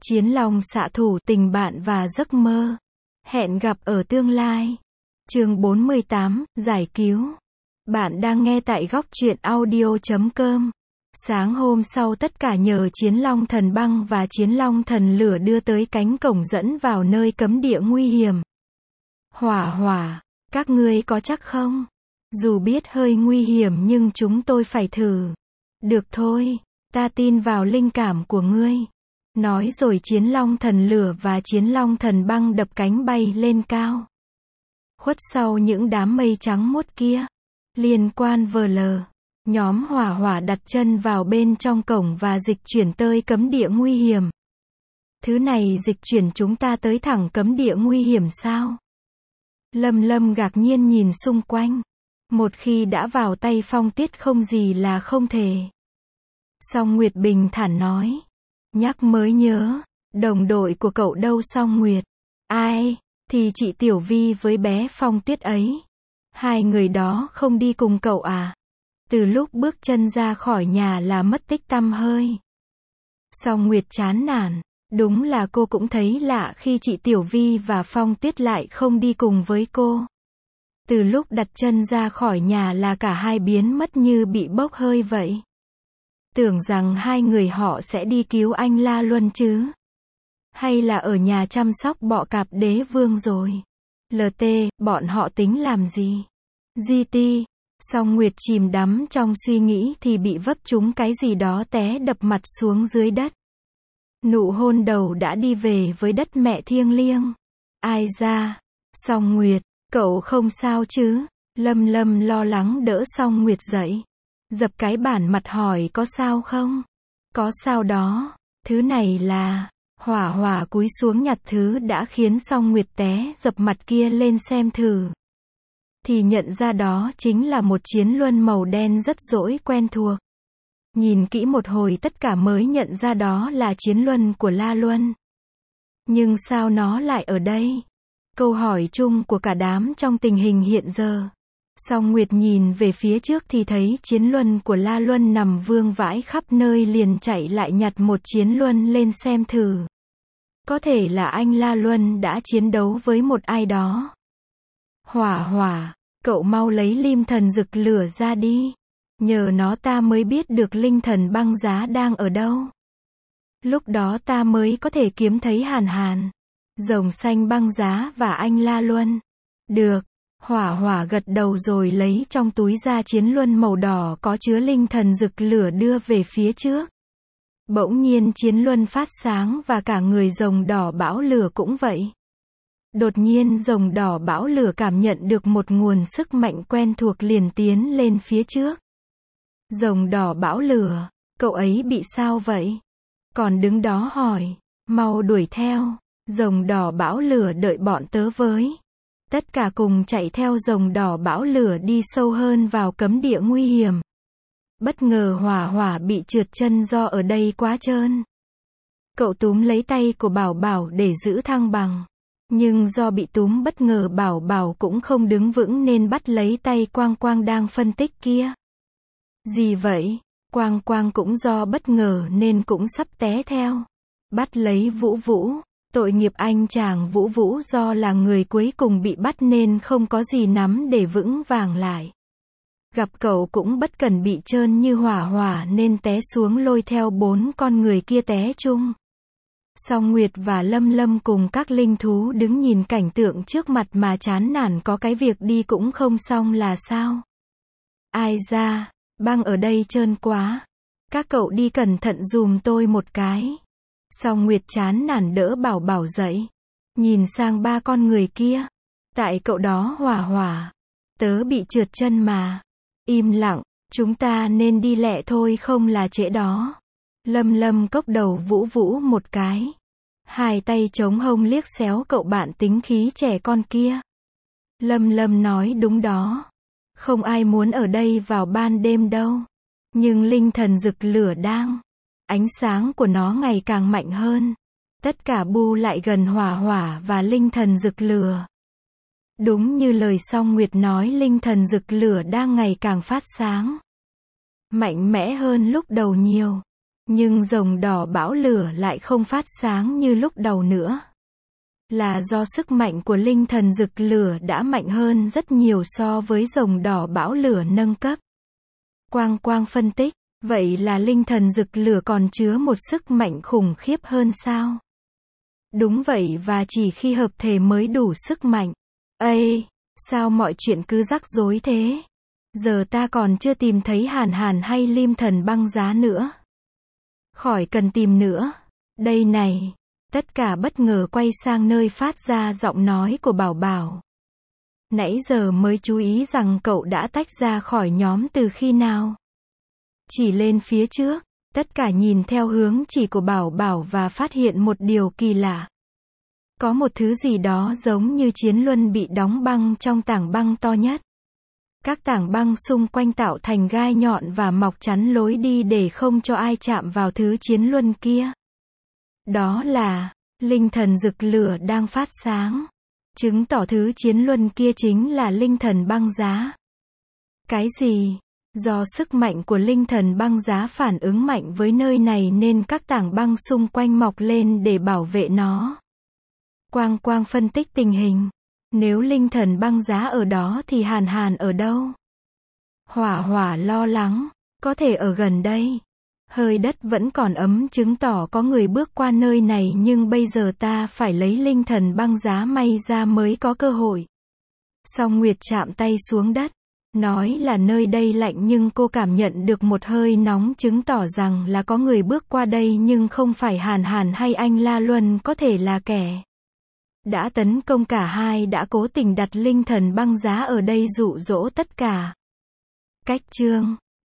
Chiến long xạ thủ, tình bạn và giấc mơ. Hẹn gặp ở tương lai. Chương 48, giải cứu. Bạn đang nghe tại góc truyện audio.com. Sáng hôm sau tất cả nhờ Chiến long thần băng và Chiến long thần lửa đưa tới cánh cổng dẫn vào nơi cấm địa nguy hiểm. Hỏa hỏa, các ngươi có chắc không? Dù biết hơi nguy hiểm nhưng chúng tôi phải thử. Được thôi, ta tin vào linh cảm của ngươi. Nói rồi Chiến long thần lửa và Chiến long thần băng đập cánh bay lên cao. Khuất sau những đám mây trắng muốt kia. Liên quan VL. Nhóm hỏa hỏa đặt chân vào bên trong cổng và dịch chuyển tới cấm địa nguy hiểm. Thứ này dịch chuyển chúng ta tới thẳng cấm địa nguy hiểm sao? Lâm Lâm ngạc nhiên nhìn xung quanh. Một khi đã vào tay Phong Tiết không gì là không thể. Song Nguyệt bình thản nói. Nhắc mới nhớ, đồng đội của cậu đâu Song Nguyệt? Ai? Thì chị Tiểu Vi với bé Phong Tiết ấy. Hai người đó không đi cùng cậu à? Từ lúc bước chân ra khỏi nhà là mất tích tăm hơi. Song Nguyệt chán nản. Đúng là cô cũng thấy lạ khi chị Tiểu Vi và Phong Tiết lại không đi cùng với cô. Từ lúc đặt chân ra khỏi nhà là cả hai biến mất như bị bốc hơi vậy. Tưởng rằng hai người họ sẽ đi cứu anh La Luân chứ. Hay là ở nhà chăm sóc bọ cạp đế vương rồi. LT, bọn họ tính làm gì? GT, Song Nguyệt chìm đắm trong suy nghĩ thì bị vấp trúng cái gì đó té đập mặt xuống dưới đất. Nụ hôn đầu đã đi về với đất mẹ thiêng liêng. Ai ra? Song Nguyệt, cậu không sao chứ? Lâm Lâm lo lắng đỡ Song Nguyệt dậy. Dập cái bản mặt hỏi có sao không? Có sao đó. Thứ này là... Hỏa hỏa cúi xuống nhặt thứ đã khiến Song Nguyệt té dập mặt kia lên xem thử. Thì nhận ra đó chính là một chiến luân màu đen rất dỗi quen thuộc. Nhìn kỹ một hồi tất cả mới nhận ra đó là chiến luân của La Luân. Nhưng sao nó lại ở đây? Câu hỏi chung của cả đám trong tình hình hiện giờ. Song Nguyệt nhìn về phía trước thì thấy chiến luân của La Luân nằm vương vãi khắp nơi liền chạy lại nhặt một chiến luân lên xem thử. Có thể là anh La Luân đã chiến đấu với một ai đó. Hỏa hỏa, cậu mau lấy lim thần rực lửa ra đi. Nhờ nó ta mới biết được linh thần băng giá đang ở đâu. Lúc đó ta mới có thể kiếm thấy Hàn Hàn, rồng xanh băng giá và anh La Luân. Được. Hỏa hỏa gật đầu rồi lấy trong túi ra chiến luân màu đỏ có chứa linh thần rực lửa đưa về phía trước. Bỗng nhiên chiến luân phát sáng và cả người rồng đỏ bão lửa cũng vậy. Đột nhiên rồng đỏ bão lửa cảm nhận được một nguồn sức mạnh quen thuộc liền tiến lên phía trước. Rồng đỏ bão lửa, cậu ấy bị sao vậy? Còn đứng đó hỏi, mau đuổi theo. Rồng đỏ bão lửa đợi bọn tớ với. Tất cả cùng chạy theo rồng đỏ bão lửa đi sâu hơn vào cấm địa nguy hiểm. Bất ngờ hỏa hỏa bị trượt chân do ở đây quá trơn. Cậu túm lấy tay của Bảo Bảo để giữ thăng bằng. Nhưng do bị túm bất ngờ Bảo Bảo cũng không đứng vững nên bắt lấy tay Quang Quang đang phân tích kia. Gì vậy? Quang Quang cũng do bất ngờ nên cũng sắp té theo. Bắt lấy Vũ Vũ. Tội nghiệp anh chàng Vũ Vũ do là người cuối cùng bị bắt nên không có gì nắm để vững vàng lại. Gặp cậu cũng bất cẩn bị trơn như hỏa hỏa nên té xuống lôi theo 4 con người kia té chung. Song Nguyệt và Lâm Lâm cùng các linh thú đứng nhìn cảnh tượng trước mặt mà chán nản có cái việc đi cũng không xong là sao? Ai ra, băng ở đây trơn quá. Các cậu đi cẩn thận dùm tôi một cái. Song Nguyệt chán nản đỡ Bảo Bảo dậy. Nhìn sang 3 con người kia. Tại cậu đó hỏa hỏa. Tớ bị trượt chân mà. Im lặng, chúng ta nên đi lẹ thôi không là trễ đó. Lâm Lâm cốc đầu Vũ Vũ một cái. Hai tay chống hông liếc xéo cậu bạn tính khí trẻ con kia. Lâm Lâm nói đúng đó. Không ai muốn ở đây vào ban đêm đâu. Nhưng linh thần rực lửa đang. Ánh sáng của nó ngày càng mạnh hơn. Tất cả bu lại gần hỏa hỏa và linh thần rực lửa. Đúng như lời Song Nguyệt nói linh thần rực lửa đang ngày càng phát sáng. Mạnh mẽ hơn lúc đầu nhiều. Nhưng rồng đỏ bão lửa lại không phát sáng như lúc đầu nữa. Là do sức mạnh của linh thần rực lửa đã mạnh hơn rất nhiều so với rồng đỏ bão lửa nâng cấp. Quang Quang phân tích, vậy là linh thần rực lửa còn chứa một sức mạnh khủng khiếp hơn sao? Đúng vậy, và chỉ khi hợp thể mới đủ sức mạnh. Ây, sao mọi chuyện cứ rắc rối thế? Giờ ta còn chưa tìm thấy Hàn Hàn hay Lim Thần Băng Giá nữa. Khỏi cần tìm nữa. Đây này. Tất cả bất ngờ quay sang nơi phát ra giọng nói của Bảo Bảo. Nãy giờ mới chú ý rằng cậu đã tách ra khỏi nhóm từ khi nào. Chỉ lên phía trước, tất cả nhìn theo hướng chỉ của Bảo Bảo và phát hiện một điều kỳ lạ. Có một thứ gì đó giống như chiến luân bị đóng băng trong tảng băng to nhất. Các tảng băng xung quanh tạo thành gai nhọn và mọc chắn lối đi để không cho ai chạm vào thứ chiến luân kia. Đó là linh thần rực lửa đang phát sáng. Chứng tỏ thứ chiến luân kia chính là linh thần băng giá. Cái gì? Do sức mạnh của linh thần băng giá phản ứng mạnh với nơi này nên các tảng băng xung quanh mọc lên để bảo vệ nó. Quang Quang phân tích tình hình. Nếu linh thần băng giá ở đó thì Hàn Hàn ở đâu? Hỏa Hỏa lo lắng. Có thể ở gần đây. Hơi đất vẫn còn ấm chứng tỏ có người bước qua nơi này, nhưng bây giờ ta phải lấy linh thần băng giá may ra mới có cơ hội. Song Nguyệt chạm tay xuống đất. Nói là nơi đây lạnh nhưng cô cảm nhận được một hơi nóng chứng tỏ rằng là có người bước qua đây, nhưng không phải Hàn Hàn hay anh La Luân, có thể là kẻ đã tấn công cả hai đã cố tình đặt linh thần băng giá ở đây dụ dỗ tất cả. Cách chương